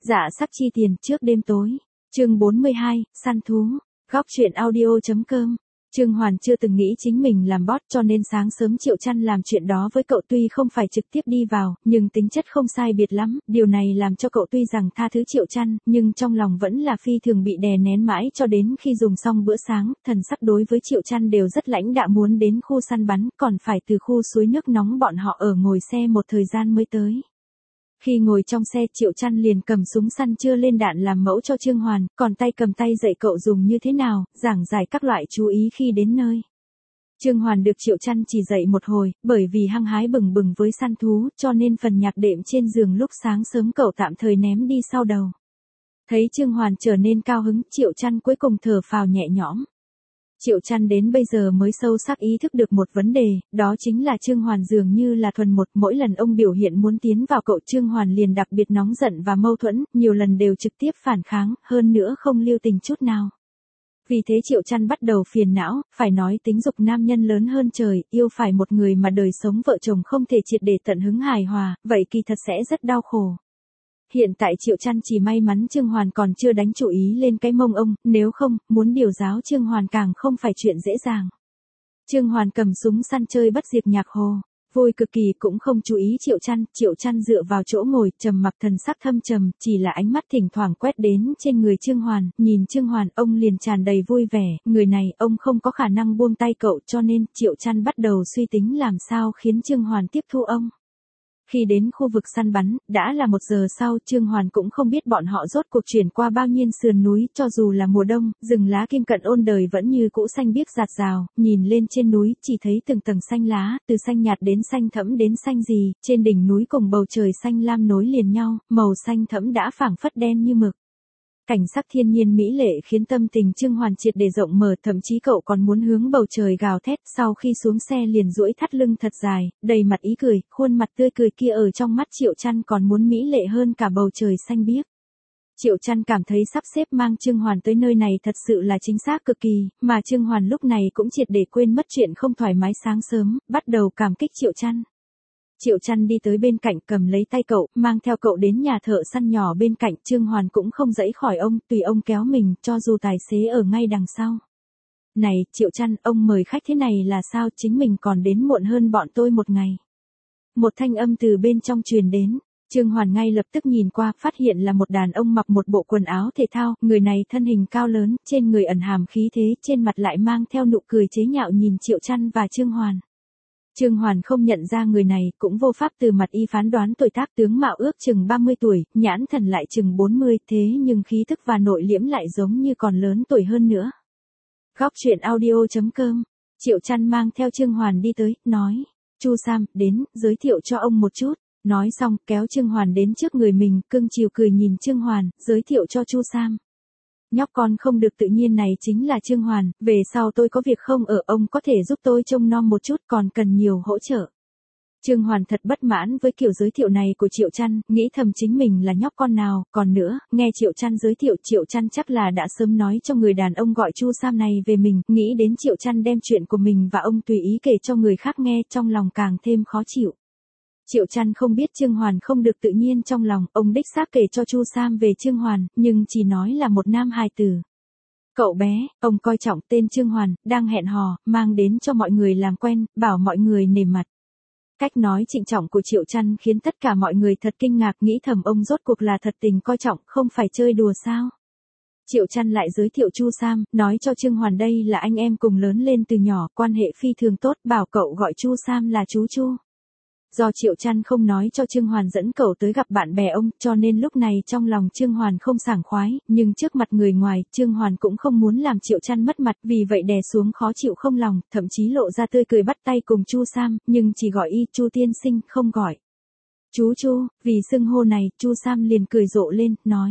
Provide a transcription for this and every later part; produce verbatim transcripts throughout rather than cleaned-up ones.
Dạ sắc chi tiền trước đêm tối. Chương bốn mươi hai, săn thú. Góc truyện audio.com. Trương Hoàn chưa từng nghĩ chính mình làm boss cho nên sáng sớm Triệu Chăn làm chuyện đó với cậu tuy không phải trực tiếp đi vào, nhưng tính chất không sai biệt lắm, điều này làm cho cậu tuy rằng tha thứ Triệu Chăn, nhưng trong lòng vẫn là phi thường bị đè nén mãi cho đến khi dùng xong bữa sáng, thần sắc đối với Triệu Chăn đều rất lãnh đạm muốn đến khu săn bắn, còn phải từ khu suối nước nóng bọn họ ở ngồi xe một thời gian mới tới. Khi ngồi trong xe Triệu Chăn liền cầm súng săn chưa lên đạn làm mẫu cho Trương Hoàn, còn tay cầm tay dạy cậu dùng như thế nào, giảng giải các loại chú ý khi đến nơi. Trương Hoàn được Triệu Chăn chỉ dạy một hồi, bởi vì hăng hái bừng bừng với săn thú, cho nên phần nhạc đệm trên giường lúc sáng sớm cậu tạm thời ném đi sau đầu. Thấy Trương Hoàn trở nên cao hứng, Triệu Chăn cuối cùng thở phào nhẹ nhõm. Triệu Chăn đến bây giờ mới sâu sắc ý thức được một vấn đề, đó chính là Trương Hoàn dường như là thuần một, mỗi lần ông biểu hiện muốn tiến vào cậu Trương Hoàn liền đặc biệt nóng giận và mâu thuẫn, nhiều lần đều trực tiếp phản kháng, hơn nữa không lưu tình chút nào. Vì thế Triệu Chăn bắt đầu phiền não, phải nói tính dục nam nhân lớn hơn trời, yêu phải một người mà đời sống vợ chồng không thể triệt để tận hứng hài hòa, vậy kỳ thật sẽ rất đau khổ. Hiện tại Triệu Chăn chỉ may mắn Trương Hoàn còn chưa đánh chủ ý lên cái mông ông, nếu không, muốn điều giáo Trương Hoàn càng không phải chuyện dễ dàng. Trương Hoàn cầm súng săn chơi bất diệt nhạc hồ, vui cực kỳ cũng không chú ý Triệu Chăn, Triệu Chăn dựa vào chỗ ngồi, trầm mặc thần sắc thâm trầm, chỉ là ánh mắt thỉnh thoảng quét đến trên người Trương Hoàn, nhìn Trương Hoàn ông liền tràn đầy vui vẻ, người này ông không có khả năng buông tay cậu cho nên Triệu Chăn bắt đầu suy tính làm sao khiến Trương Hoàn tiếp thu ông. Khi đến khu vực săn bắn, đã là một giờ sau, Trương Hoàn cũng không biết bọn họ rốt cuộc chuyển qua bao nhiêu sườn núi, cho dù là mùa đông, rừng lá kim cận ôn đời vẫn như cũ xanh biếc rạt rào, nhìn lên trên núi, chỉ thấy từng tầng xanh lá, từ xanh nhạt đến xanh thẫm đến xanh gì, trên đỉnh núi cùng bầu trời xanh lam nối liền nhau, màu xanh thẫm đã phảng phất đen như mực. Cảnh sắc thiên nhiên mỹ lệ khiến tâm tình Trương Hoàn triệt để rộng mở, thậm chí cậu còn muốn hướng bầu trời gào thét, sau khi xuống xe liền duỗi thắt lưng thật dài, đầy mặt ý cười, khuôn mặt tươi cười kia ở trong mắt Triệu Chăn còn muốn mỹ lệ hơn cả bầu trời xanh biếc. Triệu Chăn cảm thấy sắp xếp mang Trương Hoàn tới nơi này thật sự là chính xác cực kỳ, mà Trương Hoàn lúc này cũng triệt để quên mất chuyện không thoải mái sáng sớm, bắt đầu cảm kích Triệu Chăn. Triệu Chăn đi tới bên cạnh cầm lấy tay cậu, mang theo cậu đến nhà thợ săn nhỏ bên cạnh, Trương Hoàn cũng không dãy khỏi ông, tùy ông kéo mình, cho dù tài xế ở ngay đằng sau. Này, Triệu Chăn, ông mời khách thế này là sao, chính mình còn đến muộn hơn bọn tôi một ngày. Một thanh âm từ bên trong truyền đến, Trương Hoàn ngay lập tức nhìn qua, phát hiện là một đàn ông mặc một bộ quần áo thể thao, người này thân hình cao lớn, trên người ẩn hàm khí thế, trên mặt lại mang theo nụ cười chế nhạo nhìn Triệu Chăn và Trương Hoàn. Trương Hoàn không nhận ra người này, cũng vô pháp từ mặt y phán đoán tuổi tác, tướng mạo ước chừng ba mươi tuổi, nhãn thần lại chừng bốn mươi, thế nhưng khí thức và nội liễm lại giống như còn lớn tuổi hơn nữa. Góc truyện audio.com. Triệu Chăn mang theo Trương Hoàn đi tới, nói, Chu Sam, đến, giới thiệu cho ông một chút. Nói xong, kéo Trương Hoàn đến trước người mình, cưng chiều cười nhìn Trương Hoàn, giới thiệu cho Chu Sam. Nhóc con không được tự nhiên này chính là Trương Hoàn, về sau tôi có việc không ở, ông có thể giúp tôi trông nom một chút, còn cần nhiều hỗ trợ. Trương Hoàn thật bất mãn với kiểu giới thiệu này của Triệu Chăn, nghĩ thầm chính mình là nhóc con nào, còn nữa, nghe Triệu Chăn giới thiệu, Triệu Chăn chắc là đã sớm nói cho người đàn ông gọi Chu Sam này về mình, nghĩ đến Triệu Chăn đem chuyện của mình và ông tùy ý kể cho người khác nghe, trong lòng càng thêm khó chịu. Triệu Chăn không biết Trương Hoàn không được tự nhiên trong lòng, ông đích xác kể cho Chu Sam về Trương Hoàn, nhưng chỉ nói là một nam hài tử. Cậu bé, ông coi trọng tên Trương Hoàn, đang hẹn hò, mang đến cho mọi người làm quen, bảo mọi người nể mặt. Cách nói trịnh trọng của Triệu Chăn khiến tất cả mọi người thật kinh ngạc, nghĩ thầm ông rốt cuộc là thật tình coi trọng, không phải chơi đùa sao. Triệu Chăn lại giới thiệu Chu Sam, nói cho Trương Hoàn đây là anh em cùng lớn lên từ nhỏ, quan hệ phi thường tốt, bảo cậu gọi Chu Sam là chú Chu. Do Triệu Chăn không nói cho Trương Hoàn dẫn cậu tới gặp bạn bè ông, cho nên lúc này trong lòng Trương Hoàn không sảng khoái, nhưng trước mặt người ngoài, Trương Hoàn cũng không muốn làm Triệu Chăn mất mặt, vì vậy đè xuống khó chịu không lòng, thậm chí lộ ra tươi cười bắt tay cùng Chu Sam, nhưng chỉ gọi y Chu tiên sinh, không gọi chú Chu, vì xưng hô này, Chu Sam liền cười rộ lên, nói.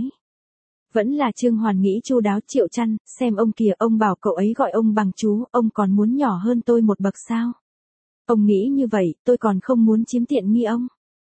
Vẫn là Trương Hoàn nghĩ chu đáo, Triệu Chăn, xem ông kìa, ông bảo cậu ấy gọi ông bằng chú, ông còn muốn nhỏ hơn tôi một bậc sao? Ông nghĩ như vậy, tôi còn không muốn chiếm tiện nghi ông.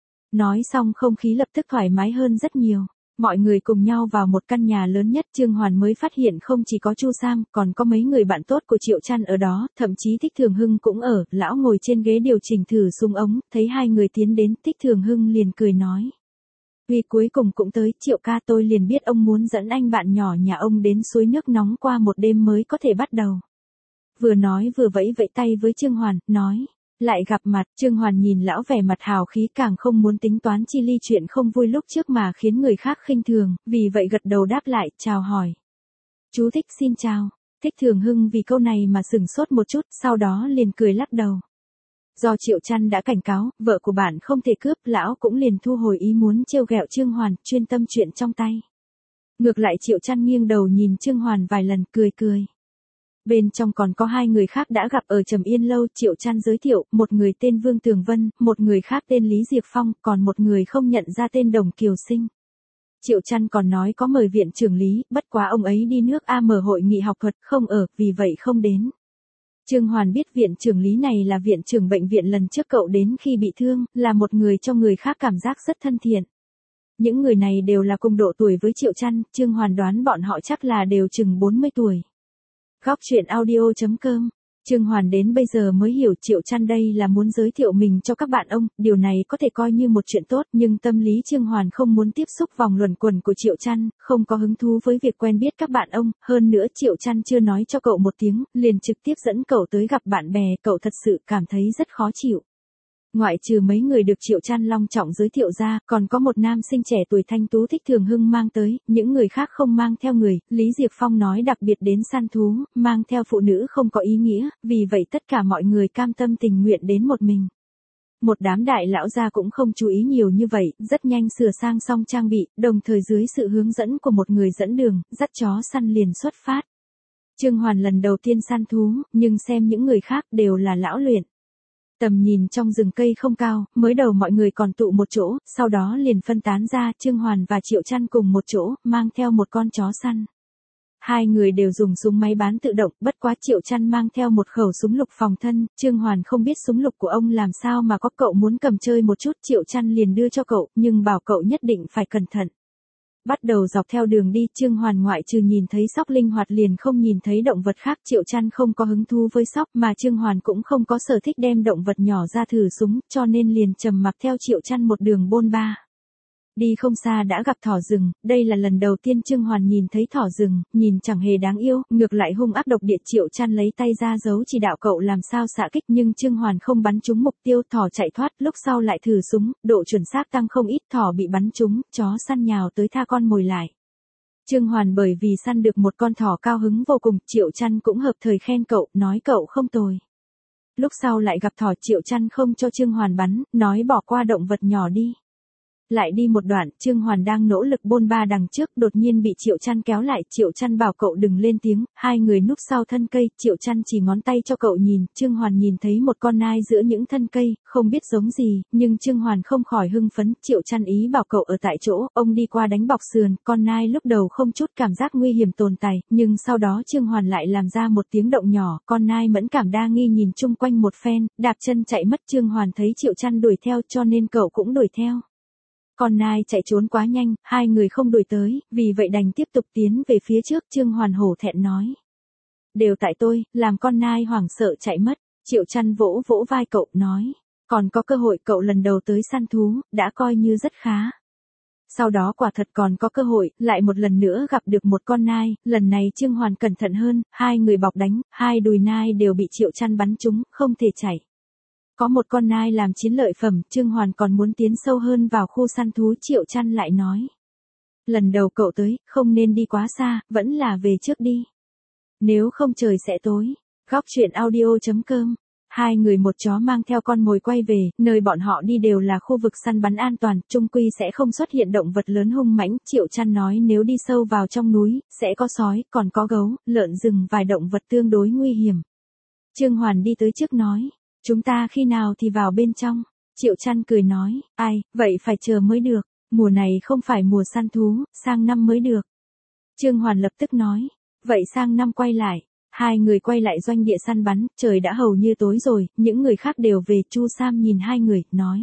Nói xong không khí lập tức thoải mái hơn rất nhiều. Mọi người cùng nhau vào một căn nhà lớn nhất, Trương Hoàn mới phát hiện không chỉ có Chu Sam, còn có mấy người bạn tốt của Triệu Chăn ở đó, thậm chí Thích Thường Hưng cũng ở, lão ngồi trên ghế điều chỉnh thử súng ống, thấy hai người tiến đến, Thích Thường Hưng liền cười nói. Tuy cuối cùng cũng tới, Triệu ca tôi liền biết ông muốn dẫn anh bạn nhỏ nhà ông đến suối nước nóng qua một đêm mới có thể bắt đầu. Vừa nói vừa vẫy vẫy tay với Trương Hoàn, nói. Lại gặp mặt, Trương Hoàn nhìn lão vẻ mặt hào khí càng không muốn tính toán chi ly chuyện không vui lúc trước mà khiến người khác khinh thường, vì vậy gật đầu đáp lại, chào hỏi. Chú Thích xin chào. Thích Thường Hưng vì câu này mà sửng sốt một chút, sau đó liền cười lắc đầu. Do Triệu Chăn đã cảnh cáo, vợ của bạn không thể cướp, lão cũng liền thu hồi ý muốn trêu ghẹo Trương Hoàn, chuyên tâm chuyện trong tay. Ngược lại Triệu Chăn nghiêng đầu nhìn Trương Hoàn vài lần, cười cười. Bên trong còn có hai người khác đã gặp ở Trầm Yên lâu, Triệu Chăn giới thiệu, một người tên Vương Tường Vân, một người khác tên Lý Diệp Phong, còn một người không nhận ra tên Đồng Kiều Sinh. Triệu Chăn còn nói có mời viện trưởng Lý, bất quá ông ấy đi nước A mở hội nghị học thuật, không ở, vì vậy không đến. Trương Hoàn biết viện trưởng Lý này là viện trưởng bệnh viện lần trước cậu đến khi bị thương, là một người cho người khác cảm giác rất thân thiện. Những người này đều là cùng độ tuổi với Triệu Chăn, Trương Hoàn đoán bọn họ chắc là đều chừng bốn mươi tuổi. Góc truyện audio chấm com. Trương Hoàn đến bây giờ mới hiểu Triệu Chăn đây là muốn giới thiệu mình cho các bạn ông, điều này có thể coi như một chuyện tốt, nhưng tâm lý Trương Hoàn không muốn tiếp xúc vòng luẩn quẩn của Triệu Chăn, không có hứng thú với việc quen biết các bạn ông, hơn nữa Triệu Chăn chưa nói cho cậu một tiếng, liền trực tiếp dẫn cậu tới gặp bạn bè, cậu thật sự cảm thấy rất khó chịu. Ngoại trừ mấy người được Triệu Chăn long trọng giới thiệu ra, còn có một nam sinh trẻ tuổi thanh tú Thích Thường Hưng mang tới, những người khác không mang theo người, Lý Diệp Phong nói đặc biệt đến săn thú, mang theo phụ nữ không có ý nghĩa, vì vậy tất cả mọi người cam tâm tình nguyện đến một mình. Một đám đại lão gia cũng không chú ý nhiều như vậy, rất nhanh sửa sang xong trang bị, đồng thời dưới sự hướng dẫn của một người dẫn đường, dắt chó săn liền xuất phát. Trương Hoàn lần đầu tiên săn thú, nhưng xem những người khác đều là lão luyện. Tầm nhìn trong rừng cây không cao, mới đầu mọi người còn tụ một chỗ, sau đó liền phân tán ra, Trương Hoàn và Triệu Chăn cùng một chỗ, mang theo một con chó săn. Hai người đều dùng súng máy bán tự động, bất quá Triệu Chăn mang theo một khẩu súng lục phòng thân, Trương Hoàn không biết súng lục của ông làm sao mà có, cậu muốn cầm chơi một chút, Triệu Chăn liền đưa cho cậu, nhưng bảo cậu nhất định phải cẩn thận. Bắt đầu dọc theo đường đi, Trương Hoàn ngoại trừ nhìn thấy sóc linh hoạt liền không nhìn thấy động vật khác, Triệu Chăn không có hứng thú với sóc, mà Trương Hoàn cũng không có sở thích đem động vật nhỏ ra thử súng, cho nên liền trầm mặc theo Triệu Chăn một đường bôn ba. Đi không xa đã gặp thỏ rừng, đây là lần đầu tiên Trương Hoàn nhìn thấy thỏ rừng, nhìn chẳng hề đáng yêu, ngược lại hung ác độc địa. Triệu Chăn lấy tay ra giấu chỉ đạo cậu làm sao xạ kích, nhưng Trương Hoàn không bắn trúng mục tiêu, thỏ chạy thoát, lúc sau lại thử súng, độ chuẩn xác tăng không ít, thỏ bị bắn trúng, chó săn nhào tới tha con mồi lại. Trương Hoàn bởi vì săn được một con thỏ cao hứng vô cùng, Triệu Chăn cũng hợp thời khen cậu, nói cậu không tồi. Lúc sau lại gặp thỏ, Triệu Chăn không cho Trương Hoàn bắn, nói bỏ qua động vật nhỏ đi. Lại đi một đoạn, Trương Hoàn đang nỗ lực bôn ba đằng trước, đột nhiên bị Triệu Chăn kéo lại, Triệu Chăn bảo cậu đừng lên tiếng, hai người núp sau thân cây, Triệu Chăn chỉ ngón tay cho cậu nhìn, Trương Hoàn nhìn thấy một con nai giữa những thân cây, không biết giống gì, nhưng Trương Hoàn không khỏi hưng phấn, Triệu Chăn ý bảo cậu ở tại chỗ, ông đi qua đánh bọc sườn, con nai lúc đầu không chút cảm giác nguy hiểm tồn tại, nhưng sau đó Trương Hoàn lại làm ra một tiếng động nhỏ, con nai mẫn cảm đa nghi nhìn chung quanh một phen, đạp chân chạy mất, Trương Hoàn thấy Triệu Chăn đuổi theo cho nên cậu cũng đuổi theo. Con nai chạy trốn quá nhanh, hai người không đuổi tới, vì vậy đành tiếp tục tiến về phía trước, Trương Hoàn hổ thẹn nói. Đều tại tôi, làm con nai hoảng sợ chạy mất, Triệu Chăn vỗ vỗ vai cậu, nói. Còn có cơ hội, cậu lần đầu tới săn thú, đã coi như rất khá. Sau đó quả thật còn có cơ hội, lại một lần nữa gặp được một con nai, lần này Trương Hoàn cẩn thận hơn, hai người bọc đánh, hai đùi nai đều bị Triệu Chăn bắn trúng, không thể chạy. Có một con nai làm chiến lợi phẩm, Trương Hoàn còn muốn tiến sâu hơn vào khu săn thú, Triệu Chăn lại nói. Lần đầu cậu tới, không nên đi quá xa, vẫn là về trước đi. Nếu không trời sẽ tối. Góc truyện audio chấm com. Hai người một chó mang theo con mồi quay về, nơi bọn họ đi đều là khu vực săn bắn an toàn, chung quy sẽ không xuất hiện động vật lớn hung mãnh. Triệu Chăn nói nếu đi sâu vào trong núi, sẽ có sói, còn có gấu, lợn rừng, vài động vật tương đối nguy hiểm. Trương Hoàn đi tới trước nói. Chúng ta khi nào thì vào bên trong? Triệu Chăn cười nói, ai, vậy phải chờ mới được, mùa này không phải mùa săn thú, sang năm mới được. Trương Hoàn lập tức nói, vậy sang năm quay lại. Hai người quay lại doanh địa săn bắn, trời đã hầu như tối rồi, những người khác đều về, Chu Sam nhìn hai người, nói.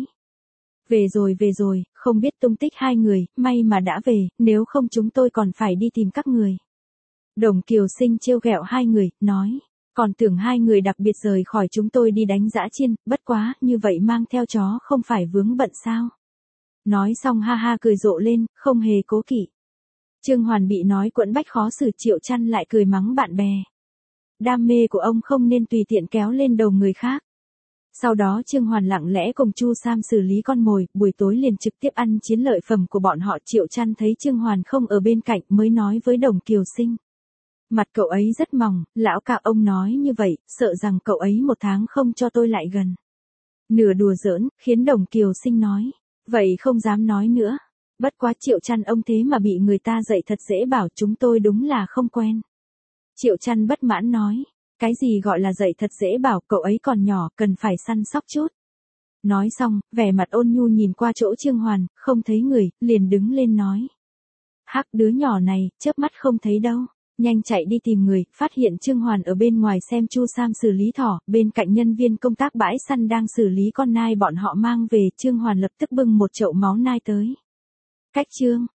Về rồi về rồi, không biết tung tích hai người, may mà đã về, nếu không chúng tôi còn phải đi tìm các người. Đồng Kiều Sinh trêu ghẹo hai người, nói. Còn tưởng hai người đặc biệt rời khỏi chúng tôi đi đánh dã chiên, bất quá, như vậy mang theo chó không phải vướng bận sao? Nói xong ha ha cười rộ lên, không hề cố kỵ. Trương Hoàn bị nói quẫn bách khó xử, Triệu Chăn lại cười mắng bạn bè. Đam mê của ông không nên tùy tiện kéo lên đầu người khác. Sau đó Trương Hoàn lặng lẽ cùng Chu Sam xử lý con mồi, buổi tối liền trực tiếp ăn chiến lợi phẩm của bọn họ. Triệu Chăn thấy Trương Hoàn không ở bên cạnh mới nói với Đồng Kiều Sinh. Mặt cậu ấy rất mỏng, lão ca ông nói như vậy, sợ rằng cậu ấy một tháng không cho tôi lại gần. Nửa đùa giỡn, khiến Đồng Kiều Sinh nói. Vậy không dám nói nữa. Bất quá Triệu Chăn ông thế mà bị người ta dạy thật dễ bảo, chúng tôi đúng là không quen. Triệu Chăn bất mãn nói. Cái gì gọi là dạy thật dễ bảo, cậu ấy còn nhỏ, cần phải săn sóc chút. Nói xong, vẻ mặt ôn nhu nhìn qua chỗ Trương Hoàn, không thấy người, liền đứng lên nói. Hắc, đứa nhỏ này, chớp mắt không thấy đâu. Nhanh chạy đi tìm người, phát hiện Trương Hoàn ở bên ngoài xem Chu Sam xử lý thỏ, bên cạnh nhân viên công tác bãi săn đang xử lý con nai bọn họ mang về. Trương Hoàn lập tức bưng một chậu máu nai tới. Cách Trương